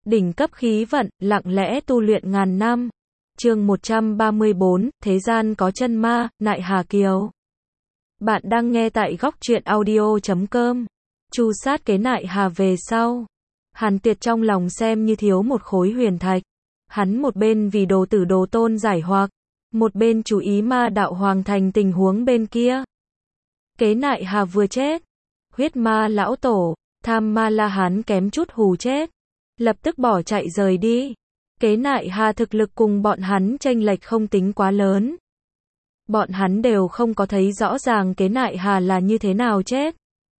đỉnh cấp khí vận, lặng lẽ tu luyện ngàn năm. Chương 134, Thế gian có chân ma, Nại Hà Kiều. Bạn đang nghe tại góc truyện audio.com. Chu sát kế Nại Hà về sau, Hàn Tuyệt trong lòng xem như thiếu một khối huyền thạch. Hắn một bên vì đồ tử đồ tôn giải hoặc, một bên chú ý ma đạo hoàng thành tình huống bên kia. Kế Nại Hà vừa chết, huyết ma lão tổ, tham ma La Hán kém chút hù chết, lập tức bỏ chạy rời đi. Kế Nại Hà thực lực cùng bọn hắn chênh lệch không tính quá lớn. Bọn hắn đều không có thấy rõ ràng Kế Nại Hà là như thế nào chết.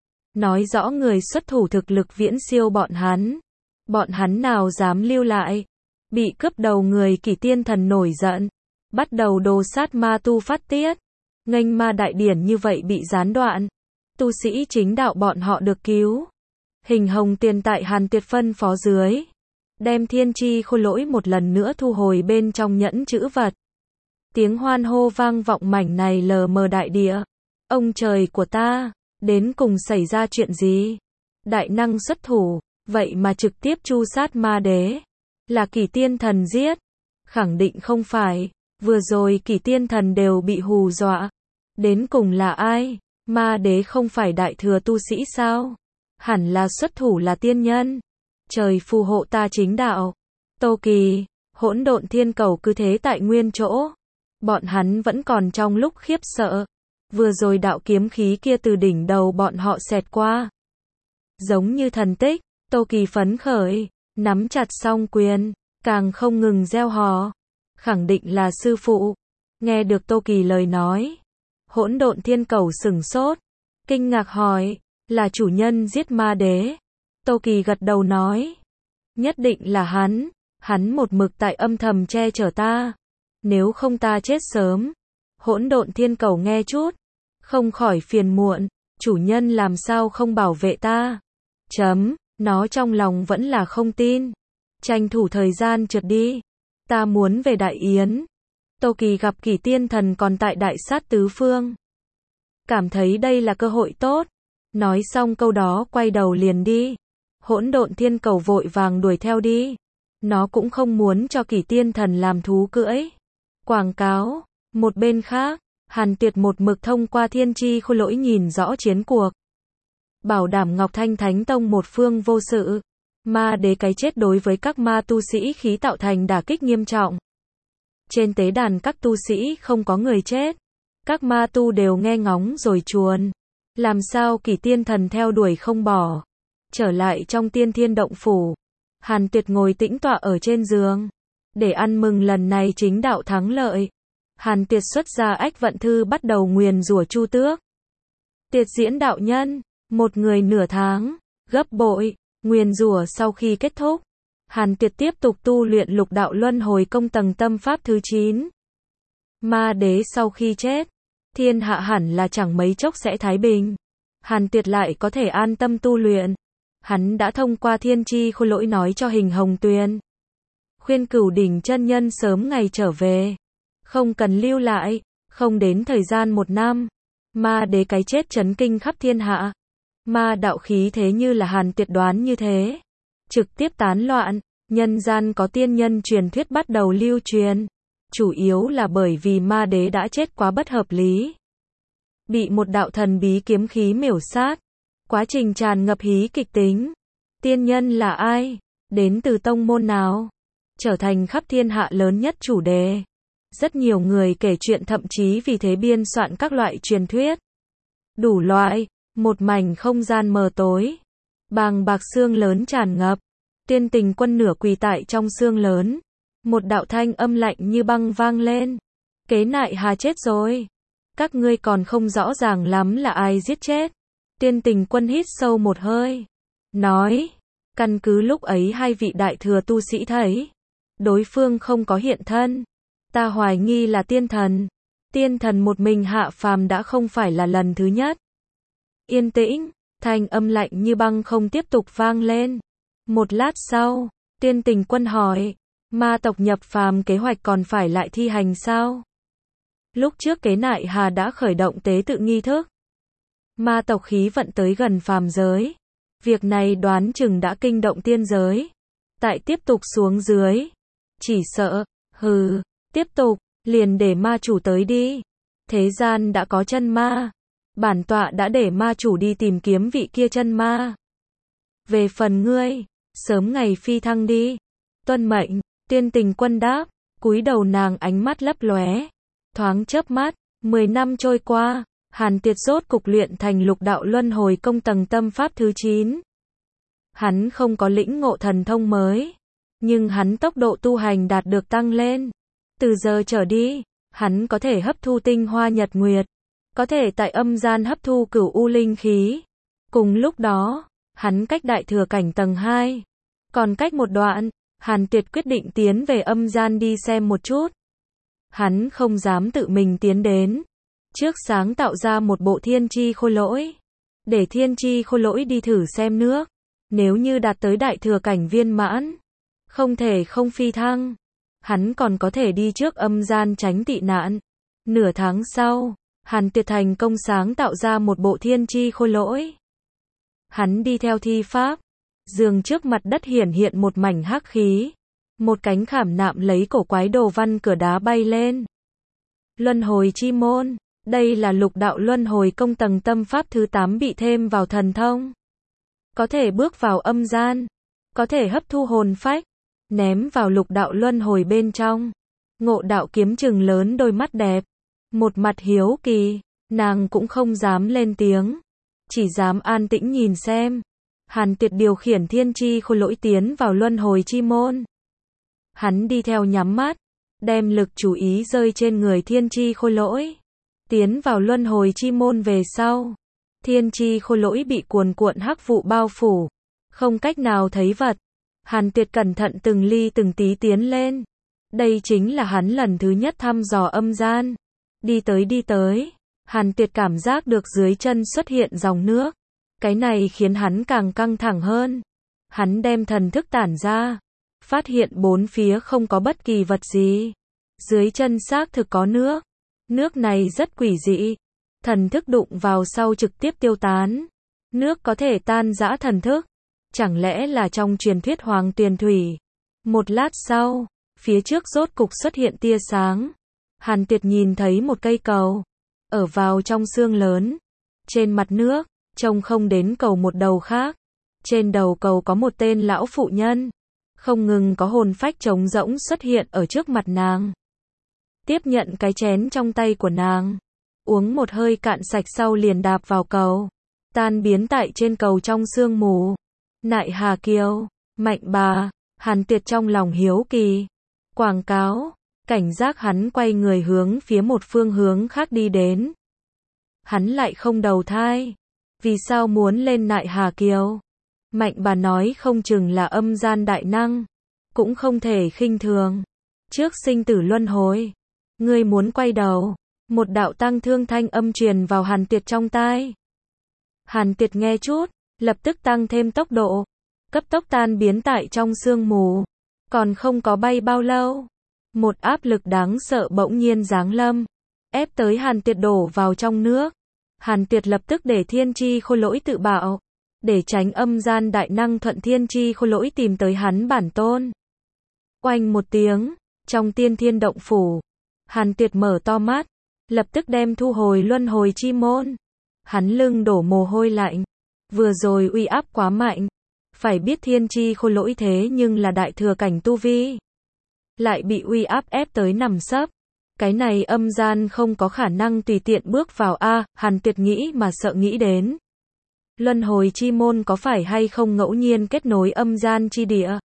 Nói rõ người xuất thủ thực lực viễn siêu bọn hắn. Bọn hắn nào dám lưu lại. Bị cướp đầu người Kỷ Tiên Thần nổi giận, bắt đầu đồ sát ma tu phát tiết. Nghênh ma đại điển như vậy bị gián đoạn. Tu sĩ chính đạo bọn họ được cứu. Hình Hồng Tiền tại Hàn Tuyệt phân phó dưới, đem thiên chi khôi lỗi một lần nữa thu hồi bên trong nhẫn chữ vật. Tiếng hoan hô vang vọng mảnh này lờ mờ đại địa. Ông trời của ta, đến cùng xảy ra chuyện gì? Đại năng xuất thủ, vậy mà trực tiếp chu sát ma đế. Là Kỷ Tiên Thần giết? Khẳng định không phải, vừa rồi Kỷ Tiên Thần đều bị hù dọa. Đến cùng là ai? Ma đế không phải đại thừa tu sĩ sao? Hẳn là xuất thủ là tiên nhân. Trời phù hộ ta chính đạo. Tô Kỳ, Hỗn Độn Thiên Cầu cứ thế tại nguyên chỗ. Bọn hắn vẫn còn trong lúc khiếp sợ. Vừa rồi đạo kiếm khí kia từ đỉnh đầu bọn họ xẹt qua, giống như thần tích. Tô Kỳ phấn khởi, nắm chặt song quyền, càng không ngừng reo hò. Khẳng định là sư phụ. Nghe được Tô Kỳ lời nói, Hỗn Độn Thiên Cầu sửng sốt, kinh ngạc hỏi, là chủ nhân giết ma đế? Tô Kỳ gật đầu nói, nhất định là hắn một mực tại âm thầm che chở ta, nếu không ta chết sớm. Hỗn Độn Thiên Cầu nghe chút, không khỏi phiền muộn, chủ nhân làm sao không bảo vệ ta? Nó trong lòng vẫn là không tin. Tranh thủ thời gian trượt đi, ta muốn về Đại Yến. Tô Kỳ gặp Kỷ Tiên Thần còn tại Đại Sát Tứ Phương, cảm thấy đây là cơ hội tốt. Nói xong câu đó quay đầu liền đi. Hỗn Độn Thiên Cầu vội vàng đuổi theo đi. Nó cũng không muốn cho Kỷ Tiên Thần làm thú cưỡi. Quảng cáo. Một bên khác, Hàn Tuyệt một mực thông qua thiên chi khôi lỗi nhìn rõ chiến cuộc. Bảo đảm Ngọc Thanh Thánh Tông một phương vô sự. Ma đế cái chết đối với các ma tu sĩ khí tạo thành đả kích nghiêm trọng. Trên tế đàn các tu sĩ không có người chết. Các ma tu đều nghe ngóng rồi chuồn. Làm sao Kỷ Tiên Thần theo đuổi không bỏ. Trở lại trong Tiên Thiên Động Phủ, Hàn Tuyệt ngồi tĩnh tọa ở trên giường, để ăn mừng lần này chính đạo thắng lợi. Hàn Tuyệt xuất ra Ách Vận Thư bắt đầu nguyền rủa Chu Tước. Tiệt diễn đạo nhân, một người nửa tháng, gấp bội. Nguyền rủa sau khi kết thúc, Hàn Tuyệt tiếp tục tu luyện Lục Đạo Luân Hồi Công tầng tâm pháp thứ 9. Ma đế sau khi chết, thiên hạ hẳn là chẳng mấy chốc sẽ thái bình. Hàn Tuyệt lại có thể an tâm tu luyện. Hắn đã thông qua thiên chi khôi lỗi nói cho Hình Hồng Tuyền, khuyên Cửu Đỉnh chân nhân sớm ngày trở về, không cần lưu lại. Không đến thời gian 1 năm, ma đế cái chết chấn kinh khắp thiên hạ. Ma đạo khí thế như là Hàn Tuyệt đoán như thế, trực tiếp tán loạn. Nhân gian có tiên nhân truyền thuyết bắt đầu lưu truyền, chủ yếu là bởi vì ma đế đã chết quá bất hợp lý, bị một đạo thần bí kiếm khí miểu sát. Quá trình tràn ngập hí kịch tính. Tiên nhân là ai? Đến từ tông môn nào? Trở thành khắp thiên hạ lớn nhất chủ đề. Rất nhiều người kể chuyện, thậm chí vì thế biên soạn các loại truyền thuyết. Đủ loại, một mảnh không gian mờ tối. Bàng bạc xương lớn tràn ngập. Tiên Tình Quân nửa quỳ tại trong xương lớn. Một đạo thanh âm lạnh như băng vang lên. Kế Nại Hà chết rồi. Các ngươi còn không rõ ràng lắm là ai giết chết. Tiên Tình Quân hít sâu một hơi, nói, căn cứ lúc ấy 2 vị đại thừa tu sĩ thấy, đối phương không có hiện thân. Ta hoài nghi là tiên thần. Tiên thần một mình hạ phàm đã không phải là lần thứ nhất. Yên tĩnh, thanh âm lạnh như băng không tiếp tục vang lên. Một lát sau, Tiên Tình Quân hỏi, ma tộc nhập phàm kế hoạch còn phải lại thi hành sao? Lúc trước Kế Nại Hà đã khởi động tế tự nghi thức. Ma tộc khí vận tới gần phàm giới. Việc này đoán chừng đã kinh động tiên giới. Tại tiếp tục xuống dưới. Chỉ sợ, tiếp tục, liền để ma chủ tới đi. Thế gian đã có chân ma. Bản tọa đã để ma chủ đi tìm kiếm vị kia chân ma. Về phần ngươi, sớm ngày phi thăng đi. Tuân mệnh, Tuyên Tình Quân đáp, cúi đầu nàng ánh mắt lấp lóe. Thoáng chớp mắt, 10 năm trôi qua, Hàn Tiệt rốt cục luyện thành lục đạo luân hồi công tầng tâm pháp thứ 9. Hắn không có lĩnh ngộ thần thông mới, nhưng hắn tốc độ tu hành đạt được tăng lên. Từ giờ trở đi, hắn có thể hấp thu tinh hoa nhật nguyệt, có thể tại âm gian hấp thu cửu u linh khí. Cùng lúc đó, hắn cách đại thừa cảnh tầng 2. Còn cách một đoạn, Hàn Tuyệt quyết định tiến về âm gian đi xem một chút. Hắn không dám tự mình tiến đến. Trước sáng tạo ra một bộ thiên chi khôi lỗi. Để thiên chi khôi lỗi đi thử xem nước. Nếu như đạt tới đại thừa cảnh viên mãn, không thể không phi thăng. Hắn còn có thể đi trước âm gian tránh tị nạn. Nửa tháng sau, Hàn Tuyệt thành công sáng tạo ra một bộ thiên chi khôi lỗi. Hắn đi theo thi pháp. Dường trước mặt đất hiển hiện một mảnh hắc khí. Một cánh khảm nạm lấy cổ quái đồ văn cửa đá bay lên. Luân hồi chi môn. Đây là lục đạo luân hồi công tầng tâm pháp thứ 8 bị thêm vào thần thông. Có thể bước vào âm gian. Có thể hấp thu hồn phách. Ném vào lục đạo luân hồi bên trong. Ngộ Đạo Kiếm trừng lớn đôi mắt đẹp. Một mặt hiếu kỳ. Nàng cũng không dám lên tiếng. Chỉ dám an tĩnh nhìn xem. Hàn Tuyệt điều khiển thiên chi khôi lỗi tiến vào luân hồi chi môn. Hắn đi theo nhắm mắt. Đem lực chú ý rơi trên người thiên chi khôi lỗi. Tiến vào luân hồi chi môn về sau. Thiên chi khôi lỗi bị cuồn cuộn hắc vụ bao phủ. Không cách nào thấy vật. Hàn Tuyệt cẩn thận từng ly từng tí tiến lên. Đây chính là hắn lần thứ nhất thăm dò âm gian. Đi tới. Hàn Tuyệt cảm giác được dưới chân xuất hiện dòng nước. Cái này khiến hắn càng căng thẳng hơn. Hắn đem thần thức tản ra. Phát hiện bốn phía không có bất kỳ vật gì. Dưới chân xác thực có nước. Nước này rất quỷ dị. Thần thức đụng vào sau trực tiếp tiêu tán. Nước có thể tan rã thần thức. Chẳng lẽ là trong truyền thuyết Hoàng Tuyền Thủy? Một lát sau, phía trước rốt cục xuất hiện tia sáng. Hàn Tuyệt nhìn thấy một cây cầu. Ở vào trong xương lớn. Trên mặt nước, trông không đến cầu một đầu khác. Trên đầu cầu có một tên lão phụ nhân. Không ngừng có hồn phách trống rỗng xuất hiện ở trước mặt nàng. Tiếp nhận cái chén trong tay của nàng. Uống một hơi cạn sạch sau liền đạp vào cầu. Tan biến tại trên cầu trong sương mù. Nại Hà Kiều, Mạnh Bà, Hàn Tuyệt trong lòng hiếu kỳ. Quảng cáo, cảnh giác hắn quay người hướng phía một phương hướng khác đi đến. Hắn lại không đầu thai. Vì sao muốn lên Nại Hà Kiều? Mạnh Bà nói không chừng là âm gian đại năng. Cũng không thể khinh thường. Trước sinh tử luân hồi. Ngươi muốn quay đầu. Một đạo tăng thương thanh âm truyền vào Hàn Tuyệt trong tai. Hàn Tuyệt nghe chút. Lập tức tăng thêm tốc độ. Cấp tốc tan biến tại trong sương mù. Còn không có bay bao lâu. Một áp lực đáng sợ bỗng nhiên giáng lâm. Ép tới Hàn Tuyệt đổ vào trong nước. Hàn Tuyệt lập tức để thiên chi khôi lỗi tự bạo. Để tránh âm gian đại năng thuận thiên chi khôi lỗi tìm tới hắn bản tôn. Oanh một tiếng. Trong tiên thiên động phủ. Hàn Tuyệt mở to mắt. Lập tức đem thu hồi luân hồi chi môn. Hắn lưng đổ mồ hôi lạnh. Vừa rồi uy áp quá mạnh. Phải biết thiên chi khôi lỗi thế nhưng là đại thừa cảnh tu vi. Lại bị uy áp ép tới nằm sấp. Cái này âm gian không có khả năng tùy tiện bước vào a. Hàn Tuyệt nghĩ mà sợ nghĩ đến. Luân hồi chi môn có phải hay không ngẫu nhiên kết nối âm gian chi địa?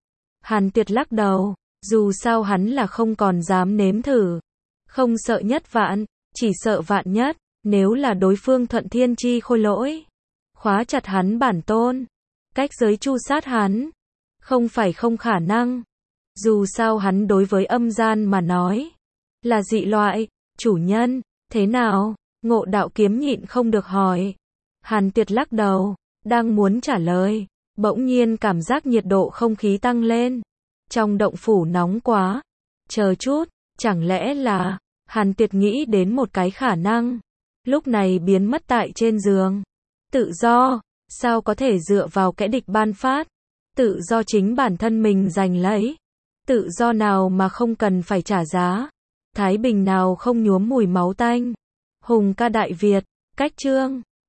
Hàn Tuyệt lắc đầu. Dù sao hắn là không còn dám nếm thử. Không sợ nhất vạn. Chỉ sợ vạn nhất. Nếu là đối phương thuận thiên chi khôi lỗi. Khóa chặt hắn bản tôn. Cách giới chu sát hắn. Không phải không khả năng. Dù sao hắn đối với âm gian mà nói. Là dị loại. Chủ nhân. Thế nào? Ngộ Đạo Kiếm nhịn không được hỏi. Hàn Tuyệt lắc đầu. Đang muốn trả lời. Bỗng nhiên cảm giác nhiệt độ không khí tăng lên. Trong động phủ nóng quá. Chờ chút. Chẳng lẽ là. Hàn Tuyệt nghĩ đến một cái khả năng. Lúc này biến mất tại trên giường. Tự do. Sao có thể dựa vào kẻ địch ban phát? Tự do chính bản thân mình giành lấy. Tự do nào mà không cần phải trả giá. Thái bình nào không nhuốm mùi máu tanh. Hùng ca Đại Việt. Cách chương